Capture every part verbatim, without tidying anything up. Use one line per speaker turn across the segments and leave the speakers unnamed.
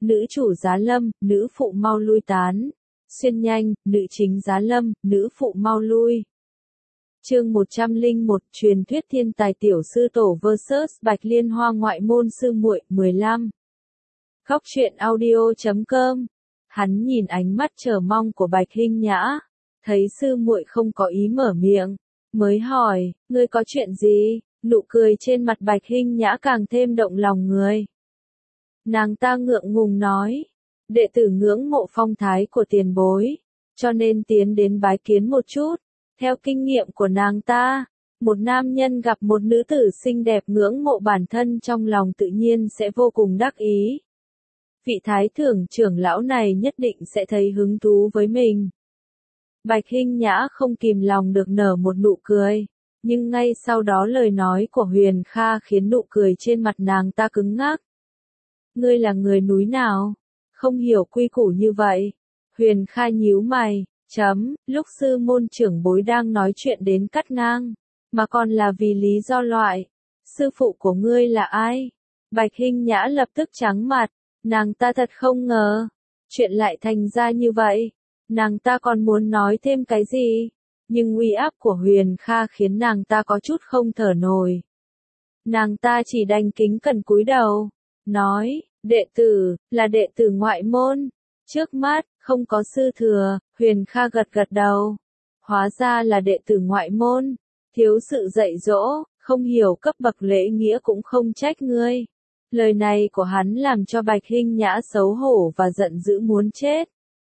nữ chủ giá lâm, nữ phụ mau lui tán. Xuyên nhanh, nữ chính giá lâm, nữ phụ mau lui. Chương một trăm lẻ một, truyền thuyết thiên tài tiểu sư tổ versus Bạch Liên Hoa ngoại môn sư muội, mười lăm. Góc truyện audio chấm com. Hắn nhìn ánh mắt chờ mong của Bạch Hinh Nhã, thấy sư muội không có ý mở miệng, mới hỏi, ngươi có chuyện gì? Nụ cười trên mặt Bạch Hinh Nhã càng thêm động lòng người. Nàng ta ngượng ngùng nói, đệ tử ngưỡng mộ phong thái của tiền bối, cho nên tiến đến bái kiến một chút. Theo kinh nghiệm của nàng ta, một nam nhân gặp một nữ tử xinh đẹp ngưỡng mộ bản thân trong lòng tự nhiên sẽ vô cùng đắc ý. Vị thái thưởng trưởng lão này nhất định sẽ thấy hứng thú với mình. Bạch Hinh Nhã không kìm lòng được nở một nụ cười, nhưng ngay sau đó lời nói của Huyền Kha khiến nụ cười trên mặt nàng ta cứng ngắc. Ngươi là người núi nào? Không hiểu quy củ như vậy. Huyền Kha nhíu mày, chấm, lúc sư môn trưởng bối đang nói chuyện đến cắt ngang, mà còn là vì lý do loại. Sư phụ của ngươi là ai? Bạch Hinh Nhã lập tức trắng mặt, nàng ta thật không ngờ, chuyện lại thành ra như vậy. Nàng ta còn muốn nói thêm cái gì, nhưng uy áp của Huyền Kha khiến nàng ta có chút không thở nổi. Nàng ta chỉ đành kính cẩn cúi đầu, nói, đệ tử, là đệ tử ngoại môn. Trước mắt, không có sư thừa. Huyền Kha gật gật đầu. Hóa ra là đệ tử ngoại môn, thiếu sự dạy dỗ, không hiểu cấp bậc lễ nghĩa cũng không trách ngươi. Lời này của hắn làm cho Bạch Hinh Nhã xấu hổ và giận dữ muốn chết.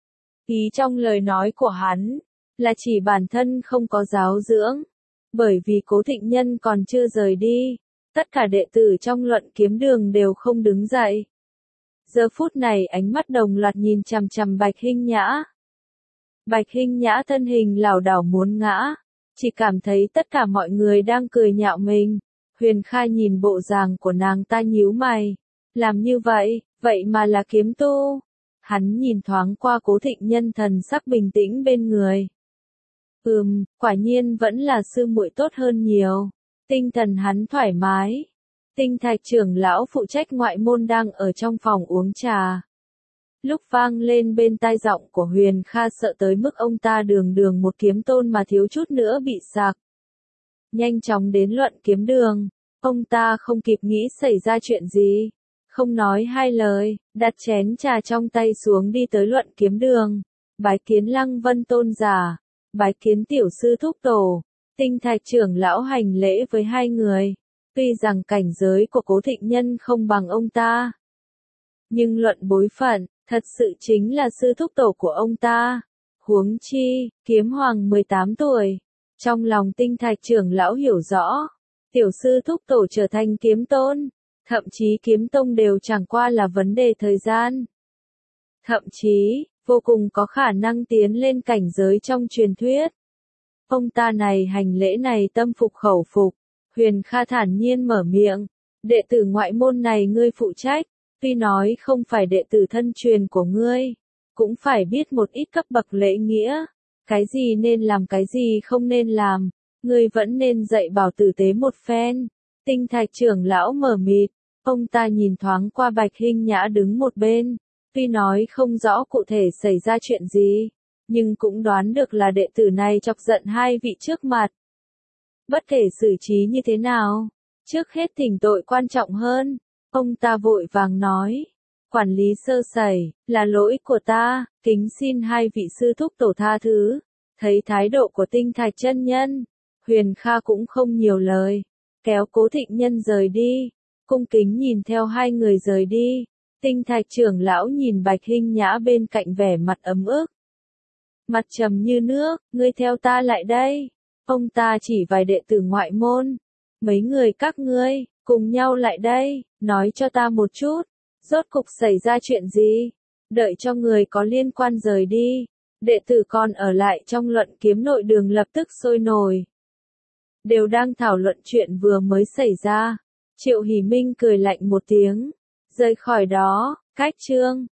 Ý trong lời nói của hắn, là chỉ bản thân không có giáo dưỡng. Bởi vì Cố Thịnh Nhân còn chưa rời đi, tất cả đệ tử trong Luận Kiếm Đường đều không đứng dậy. Giờ phút này ánh mắt đồng loạt nhìn chằm chằm Bạch Hinh Nhã. Bạch Hinh Nhã thân hình lảo đảo muốn ngã, chỉ cảm thấy tất cả mọi người đang cười nhạo mình. Huyền Kha nhìn bộ dạng của nàng ta nhíu mày, làm như vậy, vậy mà là kiếm tu. Hắn nhìn thoáng qua Cố Thịnh Nhân thần sắc bình tĩnh bên người. Ừm, quả nhiên vẫn là sư muội tốt hơn nhiều. Tinh thần hắn thoải mái. Tinh Thạch trưởng lão phụ trách ngoại môn đang ở trong phòng uống trà. Lúc vang lên bên tai giọng của Huyền Kha sợ tới mức ông ta đường đường một kiếm tôn mà thiếu chút nữa bị sặc. Nhanh chóng đến Luận Kiếm Đường, ông ta không kịp nghĩ xảy ra chuyện gì. Không nói hai lời, đặt chén trà trong tay xuống đi tới Luận Kiếm Đường. Bái kiến Lăng Vân tôn giả, bái kiến tiểu sư thúc tổ. Tinh Thạch trưởng lão hành lễ với hai người. Tuy rằng cảnh giới của Cố Thịnh Nhân không bằng ông ta, nhưng luận bối phận, thật sự chính là sư thúc tổ của ông ta. Huống chi, kiếm hoàng mười tám tuổi. Trong lòng Tinh Thạch trưởng lão hiểu rõ, tiểu sư thúc tổ trở thành kiếm tôn, thậm chí kiếm tông đều chẳng qua là vấn đề thời gian. Thậm chí, vô cùng có khả năng tiến lên cảnh giới trong truyền thuyết. Ông ta này hành lễ này tâm phục khẩu phục. Huyền Kha thản nhiên mở miệng, đệ tử ngoại môn này ngươi phụ trách, tuy nói không phải đệ tử thân truyền của ngươi, cũng phải biết một ít cấp bậc lễ nghĩa, cái gì nên làm cái gì không nên làm, ngươi vẫn nên dạy bảo tử tế một phen. Tinh Thạch trưởng lão mở mịt, ông ta nhìn thoáng qua Bạch Hinh Nhã đứng một bên, tuy nói không rõ cụ thể xảy ra chuyện gì, nhưng cũng đoán được là đệ tử này chọc giận hai vị trước mặt. Bất kể xử trí như thế nào, trước hết thỉnh tội quan trọng hơn. Ông ta vội vàng nói, quản lý sơ sẩy, là lỗi của ta, kính xin hai vị sư thúc tổ tha thứ. Thấy thái độ của Tinh Thạch chân nhân, Huyền Kha cũng không nhiều lời, kéo Cố Thịnh Nhân rời đi, cung kính nhìn theo hai người rời đi. Tinh Thạch trưởng lão nhìn Bạch Hinh Nhã bên cạnh vẻ mặt ấm ức, mặt trầm như nước, ngươi theo ta lại đây. Ông ta chỉ vài đệ tử ngoại môn. Mấy người các ngươi, cùng nhau lại đây, nói cho ta một chút. Rốt cục xảy ra chuyện gì? Đợi cho người có liên quan rời đi. Đệ tử còn ở lại trong Luận Kiếm nội đường lập tức sôi nổi. Đều đang thảo luận chuyện vừa mới xảy ra. Triệu Hỷ Minh cười lạnh một tiếng. Rời khỏi đó, cách chương.